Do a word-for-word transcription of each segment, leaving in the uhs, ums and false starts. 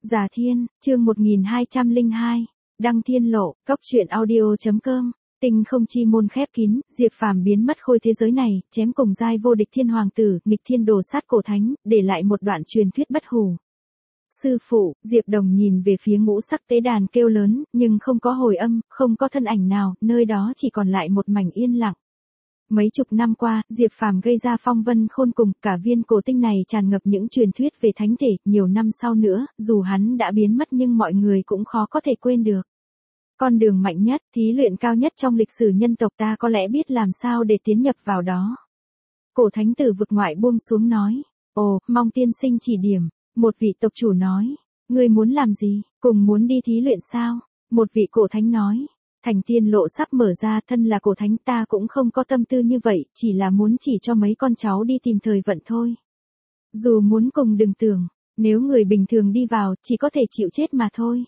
Già Thiên, chương một nghìn hai trăm lẻ hai, Đăng Thiên Lộ, cốc truyện audio.com. Tinh không chi môn khép kín, Diệp Phàm biến mất khôi thế giới này, chém cùng giai vô địch thiên hoàng tử, nghịch thiên đồ sát cổ thánh, để lại một đoạn truyền thuyết bất hủ. Sư phụ, Diệp Đồng nhìn về phía ngũ sắc tế đàn kêu lớn, nhưng không có hồi âm, không có thân ảnh nào, nơi đó chỉ còn lại một mảnh yên lặng. Mấy chục năm qua, Diệp Phàm gây ra phong vân khôn cùng, cả viên cổ tinh này tràn ngập những truyền thuyết về thánh thể, nhiều năm sau nữa, dù hắn đã biến mất nhưng mọi người cũng khó có thể quên được. Con đường mạnh nhất, thí luyện cao nhất trong lịch sử nhân tộc ta có lẽ biết làm sao để tiến nhập vào đó. Cổ thánh tử vực ngoại buông xuống nói, ồ, mong tiên sinh chỉ điểm. Một vị tộc chủ nói, ngươi muốn làm gì, cùng muốn đi thí luyện sao? Một vị cổ thánh nói, thành tiên lộ sắp mở ra, thân là cổ thánh ta cũng không có tâm tư như vậy, chỉ là muốn chỉ cho mấy con cháu đi tìm thời vận thôi. Dù muốn cùng đừng tưởng, nếu người bình thường đi vào, chỉ có thể chịu chết mà thôi.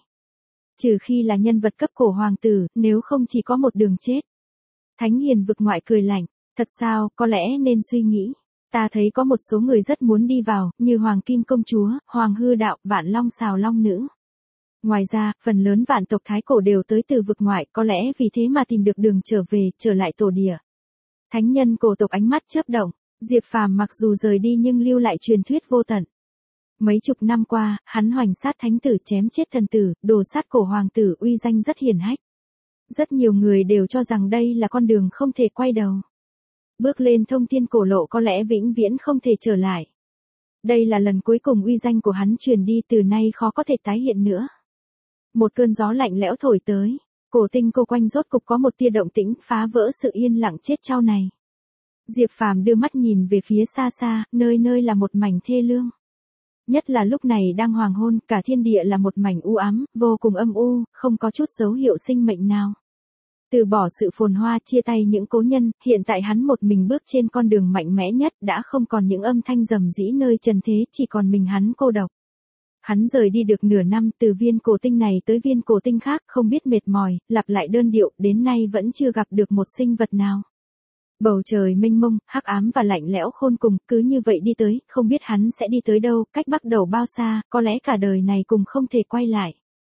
Trừ khi là nhân vật cấp cổ hoàng tử, nếu không chỉ có một đường chết. Thánh hiền vực ngoại cười lạnh, thật sao, có lẽ nên suy nghĩ. Ta thấy có một số người rất muốn đi vào, như Hoàng Kim Công Chúa, Hoàng Hư Đạo, Vạn Long Xào Long Nữ. Ngoài ra, phần lớn vạn tộc Thái Cổ đều tới từ vực ngoại, có lẽ vì thế mà tìm được đường trở về, trở lại tổ địa. Thánh nhân cổ tộc ánh mắt chớp động, Diệp Phàm mặc dù rời đi nhưng lưu lại truyền thuyết vô tận. Mấy chục năm qua, hắn hoành sát thánh tử chém chết thần tử, đồ sát cổ hoàng tử uy danh rất hiển hách. Rất nhiều người đều cho rằng đây là con đường không thể quay đầu. Bước lên thông thiên cổ lộ có lẽ vĩnh viễn không thể trở lại. Đây là lần cuối cùng uy danh của hắn truyền đi, từ nay khó có thể tái hiện nữa. Một cơn gió lạnh lẽo thổi tới, cổ tinh cô quanh rốt cục có một tia động tĩnh, phá vỡ sự yên lặng chết chao này. Diệp Phàm đưa mắt nhìn về phía xa xa, nơi nơi là một mảnh thê lương. Nhất là lúc này đang hoàng hôn, cả thiên địa là một mảnh u ám, vô cùng âm u, không có chút dấu hiệu sinh mệnh nào. Từ bỏ sự phồn hoa, chia tay những cố nhân, hiện tại hắn một mình bước trên con đường mạnh mẽ nhất, đã không còn những âm thanh rầm rĩ nơi trần thế, chỉ còn mình hắn cô độc. Hắn rời đi được nửa năm, từ viên cổ tinh này tới viên cổ tinh khác, không biết mệt mỏi, lặp lại đơn điệu, đến nay vẫn chưa gặp được một sinh vật nào. Bầu trời mênh mông, hắc ám và lạnh lẽo khôn cùng, cứ như vậy đi tới, không biết hắn sẽ đi tới đâu, cách bắt đầu bao xa, có lẽ cả đời này cùng không thể quay lại.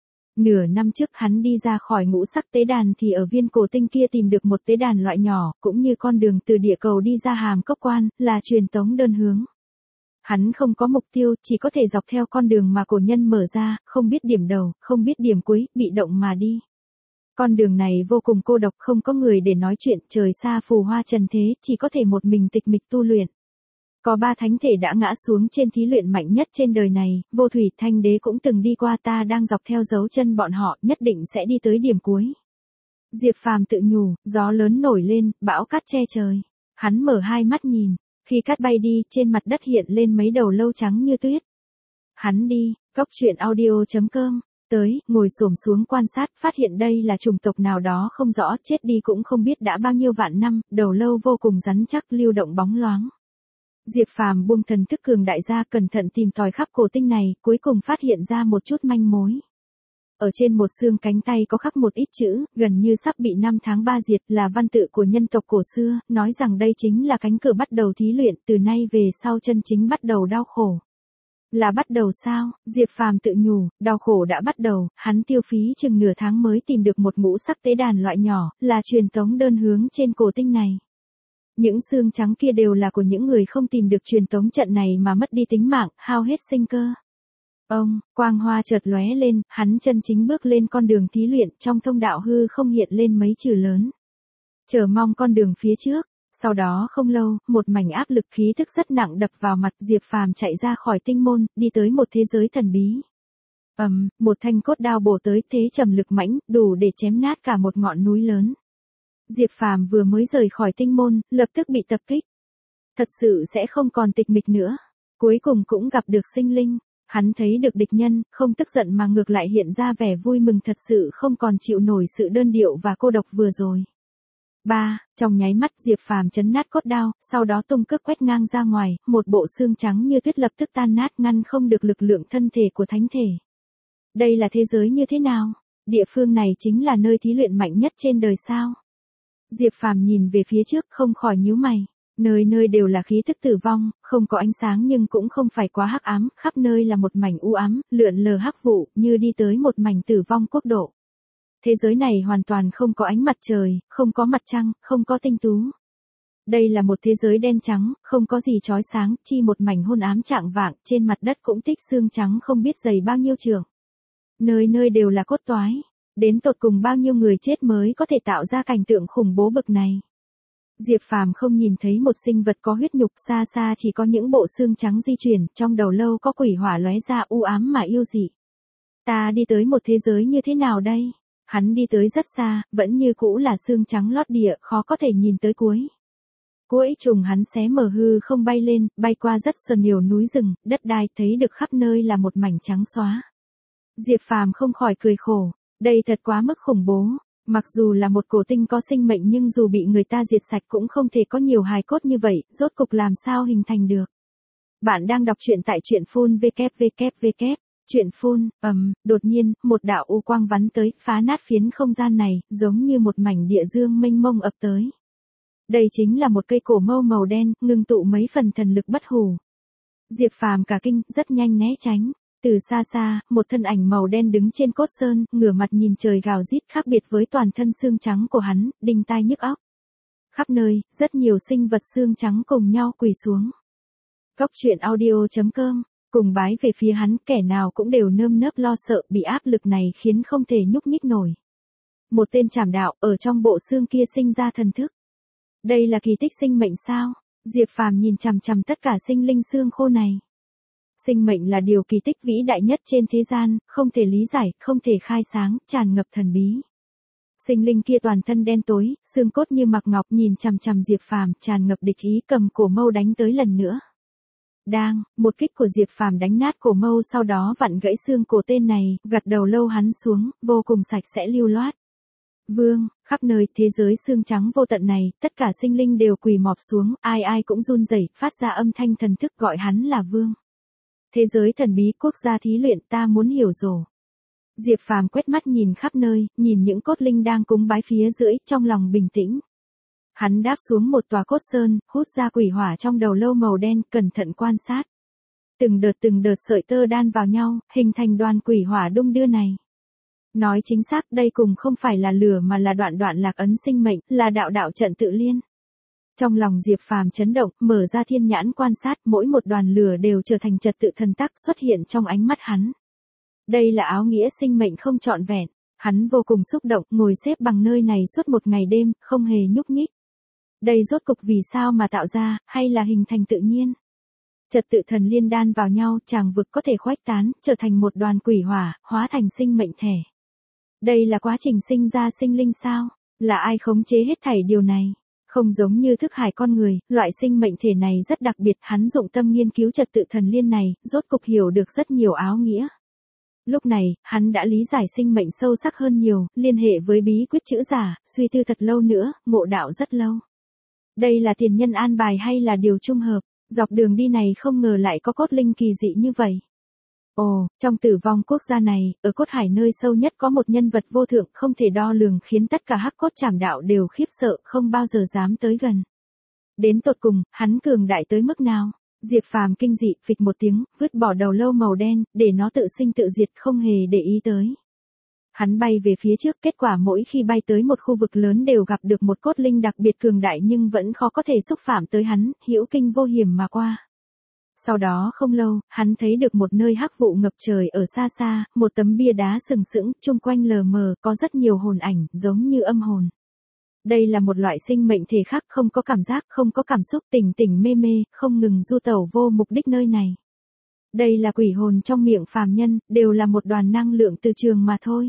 Nửa năm trước hắn đi ra khỏi ngũ sắc tế đàn thì ở viên cổ tinh kia tìm được một tế đàn loại nhỏ, cũng như con đường từ địa cầu đi ra hàm cốc quan, là truyền tống đơn hướng. Hắn không có mục tiêu, chỉ có thể dọc theo con đường mà cổ nhân mở ra, không biết điểm đầu, không biết điểm cuối, bị động mà đi. Con đường này vô cùng cô độc, không có người để nói chuyện, trời xa phù hoa trần thế, chỉ có thể một mình tịch mịch tu luyện. Có ba thánh thể đã ngã xuống trên thí luyện mạnh nhất trên đời này, Vô Thủy Thanh Đế cũng từng đi qua, ta đang dọc theo dấu chân bọn họ, nhất định sẽ đi tới điểm cuối. Diệp Phàm tự nhủ, gió lớn nổi lên, bão cát che trời. Hắn mở hai mắt nhìn, khi cát bay đi, trên mặt đất hiện lên mấy đầu lâu trắng như tuyết. Hắn đi, cốc truyện audio.com, tới, ngồi xổm xuống quan sát, phát hiện đây là chủng tộc nào đó không rõ, chết đi cũng không biết đã bao nhiêu vạn năm, đầu lâu vô cùng rắn chắc, lưu động bóng loáng. Diệp Phàm buông thần thức cường đại ra, cẩn thận tìm tòi khắp cổ tinh này, cuối cùng phát hiện ra một chút manh mối. Ở trên một xương cánh tay có khắc một ít chữ, gần như sắp bị năm tháng ba diệt, là văn tự của nhân tộc cổ xưa, nói rằng đây chính là cánh cửa bắt đầu thí luyện, từ nay về sau chân chính bắt đầu đau khổ. Là bắt đầu sao? Diệp Phàm tự nhủ, đau khổ đã bắt đầu, hắn tiêu phí chừng nửa tháng mới tìm được một ngũ sắc tế đàn loại nhỏ, là truyền tống đơn hướng trên cổ tinh này. Những xương trắng kia đều là của những người không tìm được truyền tống trận này mà mất đi tính mạng, hao hết sinh cơ. Ông, quang hoa chợt lóe lên, hắn chân chính bước lên con đường thí luyện, trong thông đạo hư không hiện lên mấy chữ lớn. Chờ mong con đường phía trước. Sau đó không lâu, một mảnh áp lực khí thức rất nặng đập vào mặt, Diệp Phàm chạy ra khỏi tinh môn, đi tới một thế giới thần bí. Ầm, um, một thanh cốt đao bổ tới, thế trầm lực mãnh, đủ để chém nát cả một ngọn núi lớn. Diệp Phàm vừa mới rời khỏi tinh môn, lập tức bị tập kích. Thật sự sẽ không còn tịch mịch nữa. Cuối cùng cũng gặp được sinh linh. Hắn thấy được địch nhân, không tức giận mà ngược lại hiện ra vẻ vui mừng, thật sự không còn chịu nổi sự đơn điệu và cô độc vừa rồi. Ba, trong nháy mắt Diệp Phàm chấn nát cốt đao, sau đó tung cước quét ngang ra ngoài, một bộ xương trắng như tuyết lập tức tan nát, ngăn không được lực lượng thân thể của thánh thể. Đây là thế giới như thế nào? Địa phương này chính là nơi thí luyện mạnh nhất trên đời sao? Diệp Phàm nhìn về phía trước, không khỏi nhíu mày. Nơi nơi đều là khí tức tử vong, không có ánh sáng nhưng cũng không phải quá hắc ám, khắp nơi là một mảnh u ám, lượn lờ hắc vụ, như đi tới một mảnh tử vong quốc độ. Thế giới này hoàn toàn không có ánh mặt trời, không có mặt trăng, không có tinh tú. Đây là một thế giới đen trắng, không có gì chói sáng, chi một mảnh hôn ám trạng vạng, trên mặt đất cũng tích xương trắng không biết dày bao nhiêu trường. Nơi nơi đều là cốt toái, đến tột cùng bao nhiêu người chết mới có thể tạo ra cảnh tượng khủng bố bực này. Diệp Phàm không nhìn thấy một sinh vật có huyết nhục, xa xa chỉ có những bộ xương trắng di chuyển, trong đầu lâu có quỷ hỏa lóe ra u ám mà yêu dị. Ta đi tới một thế giới như thế nào đây? Hắn đi tới rất xa, vẫn như cũ là xương trắng lót địa, khó có thể nhìn tới cuối. Cuối trùng hắn xé mở hư không bay lên, bay qua rất sườn nhiều núi rừng, đất đai, thấy được khắp nơi là một mảnh trắng xóa. Diệp Phàm không khỏi cười khổ, đây thật quá mức khủng bố. Mặc dù là một cổ tinh có sinh mệnh nhưng dù bị người ta diệt sạch cũng không thể có nhiều hài cốt như vậy, rốt cục làm sao hình thành được. Bạn đang đọc truyện tại truyện phun vê kép vê kép vê kép. Truyện phun, ầm, đột nhiên, một đạo u quang vắn tới, phá nát phiến không gian này, giống như một mảnh địa dương mênh mông ập tới. Đây chính là một cây cổ mâu màu đen, ngưng tụ mấy phần thần lực bất hủ. Diệp Phàm cả kinh, rất nhanh né tránh. Từ xa xa, một thân ảnh màu đen đứng trên cốt sơn, ngửa mặt nhìn trời gào rít, khác biệt với toàn thân xương trắng của hắn, đinh tai nhức óc. Khắp nơi, rất nhiều sinh vật xương trắng cùng nhau quỳ xuống. Cốc truyện audio chấm com, cùng bái về phía hắn, kẻ nào cũng đều nơm nớp lo sợ, bị áp lực này khiến không thể nhúc nhích nổi. Một tên trảm đạo, ở trong bộ xương kia sinh ra thần thức. Đây là kỳ tích sinh mệnh sao? Diệp Phàm nhìn chằm chằm tất cả sinh linh xương khô này. Sinh mệnh là điều kỳ tích vĩ đại nhất trên thế gian, không thể lý giải, không thể khai sáng, tràn ngập thần bí. Sinh linh kia toàn thân đen tối, xương cốt như mặc ngọc, nhìn chằm chằm Diệp Phàm, tràn ngập địch ý, cầm cổ mâu đánh tới lần nữa. Đang, một kích của Diệp Phàm đánh nát cổ mâu, sau đó vặn gãy xương cổ tên này, gặt đầu lâu hắn xuống, vô cùng sạch sẽ lưu loát. Vương, khắp nơi thế giới xương trắng vô tận này, tất cả sinh linh đều quỳ mọp xuống, ai ai cũng run rẩy, phát ra âm thanh thần thức gọi hắn là Vương. Thế giới thần bí, quốc gia thí luyện, ta muốn hiểu rồi. Diệp Phàm quét mắt nhìn khắp nơi, nhìn những cốt linh đang cúng bái phía dưới, trong lòng bình tĩnh. Hắn đáp xuống một tòa cốt sơn, hút ra quỷ hỏa trong đầu lâu màu đen, cẩn thận quan sát. Từng đợt từng đợt sợi tơ đan vào nhau, hình thành đoàn quỷ hỏa đung đưa này. Nói chính xác, đây cùng không phải là lửa mà là đoạn đoạn lạc ấn sinh mệnh, là đạo đạo trận tự liên. Trong lòng Diệp Phàm chấn động, mở ra thiên nhãn quan sát, mỗi một đoàn lửa đều trở thành trật tự thần tắc xuất hiện trong ánh mắt hắn. Đây là áo nghĩa sinh mệnh không trọn vẹn, hắn vô cùng xúc động, ngồi xếp bằng nơi này suốt một ngày đêm, không hề nhúc nhích. Đây rốt cục vì sao mà tạo ra, hay là hình thành tự nhiên? Trật tự thần liên đan vào nhau, tràng vực có thể khuếch tán, trở thành một đoàn quỷ hỏa, hóa thành sinh mệnh thể. Đây là quá trình sinh ra sinh linh sao? Là ai khống chế hết thảy điều này? Không giống như thức hải con người, loại sinh mệnh thể này rất đặc biệt, hắn dụng tâm nghiên cứu trật tự thần liên này, rốt cục hiểu được rất nhiều áo nghĩa. Lúc này, hắn đã lý giải sinh mệnh sâu sắc hơn nhiều, liên hệ với bí quyết chữ giả, suy tư thật lâu nữa, ngộ đạo rất lâu. Đây là tiền nhân an bài hay là điều trung hợp? Dọc đường đi này không ngờ lại có cốt linh kỳ dị như vậy. Ồ, trong tử vong quốc gia này, ở cốt hải nơi sâu nhất có một nhân vật vô thượng không thể đo lường, khiến tất cả hắc cốt trảm đạo đều khiếp sợ, không bao giờ dám tới gần. Đến tột cùng, hắn cường đại tới mức nào? Diệp Phàm kinh dị, phịch một tiếng, vứt bỏ đầu lâu màu đen, để nó tự sinh tự diệt, không hề để ý tới. Hắn bay về phía trước, kết quả mỗi khi bay tới một khu vực lớn đều gặp được một cốt linh đặc biệt cường đại nhưng vẫn khó có thể xúc phạm tới hắn, hữu kinh vô hiểm mà qua. Sau đó không lâu, hắn thấy được một nơi hắc vụ ngập trời ở xa xa, một tấm bia đá sừng sững, chung quanh lờ mờ, có rất nhiều hồn ảnh, giống như âm hồn. Đây là một loại sinh mệnh thể khác, không có cảm giác, không có cảm xúc, tỉnh tỉnh mê mê, không ngừng du tẩu vô mục đích nơi này. Đây là quỷ hồn trong miệng phàm nhân, đều là một đoàn năng lượng từ trường mà thôi.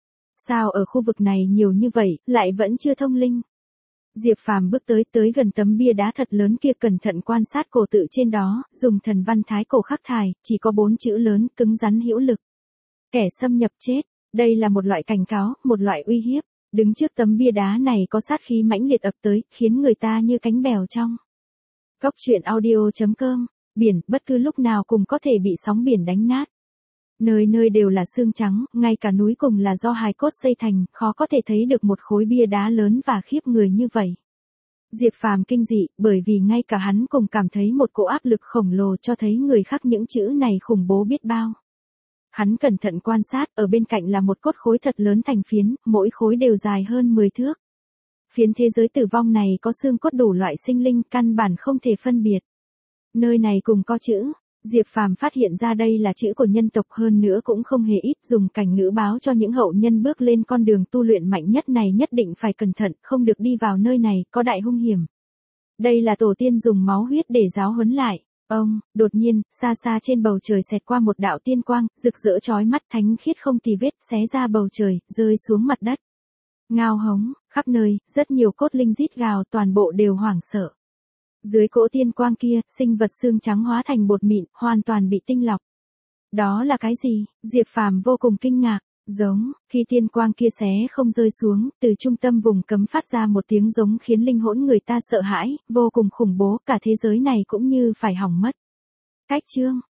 Sao ở khu vực này nhiều như vậy, lại vẫn chưa thông linh? Diệp Phàm bước tới tới gần tấm bia đá thật lớn kia, cẩn thận quan sát cổ tự trên đó, dùng thần văn thái cổ khắc thải, chỉ có bốn chữ lớn, cứng rắn hữu lực. Kẻ xâm nhập chết, đây là một loại cảnh cáo, một loại uy hiếp. Đứng trước tấm bia đá này có sát khí mãnh liệt ập tới, khiến người ta như cánh bèo trong. Cốc truyện audio chấm com, biển, bất cứ lúc nào cũng có thể bị sóng biển đánh nát. Nơi nơi đều là xương trắng, ngay cả núi cùng là do hài cốt xây thành, khó có thể thấy được một khối bia đá lớn và khiếp người như vậy. Diệp Phàm kinh dị, bởi vì ngay cả hắn cùng cảm thấy một cỗ áp lực khổng lồ cho thấy người khác những chữ này khủng bố biết bao. Hắn cẩn thận quan sát, ở bên cạnh là một cốt khối thật lớn thành phiến, mỗi khối đều dài hơn mười thước. Phiến thế giới tử vong này có xương cốt đủ loại sinh linh, căn bản không thể phân biệt. Nơi này cùng có chữ. Diệp Phàm phát hiện ra đây là chữ của nhân tộc, hơn nữa cũng không hề ít, dùng cảnh ngữ báo cho những hậu nhân bước lên con đường tu luyện mạnh nhất này nhất định phải cẩn thận, không được đi vào nơi này, có đại hung hiểm. Đây là tổ tiên dùng máu huyết để giáo huấn lại. Ông, đột nhiên, xa xa trên bầu trời xẹt qua một đạo tiên quang, rực rỡ chói mắt, thánh khiết không tì vết, xé ra bầu trời, rơi xuống mặt đất. Ngao hống, khắp nơi, rất nhiều cốt linh rít gào, toàn bộ đều hoảng sợ. Dưới cỗ tiên quang kia, sinh vật xương trắng hóa thành bột mịn, hoàn toàn bị tinh lọc. Đó là cái gì? Diệp Phàm vô cùng kinh ngạc. Giống, khi tiên quang kia xé không rơi xuống, từ trung tâm vùng cấm phát ra một tiếng giống khiến linh hồn người ta sợ hãi, vô cùng khủng bố, cả thế giới này cũng như phải hỏng mất. Cách chương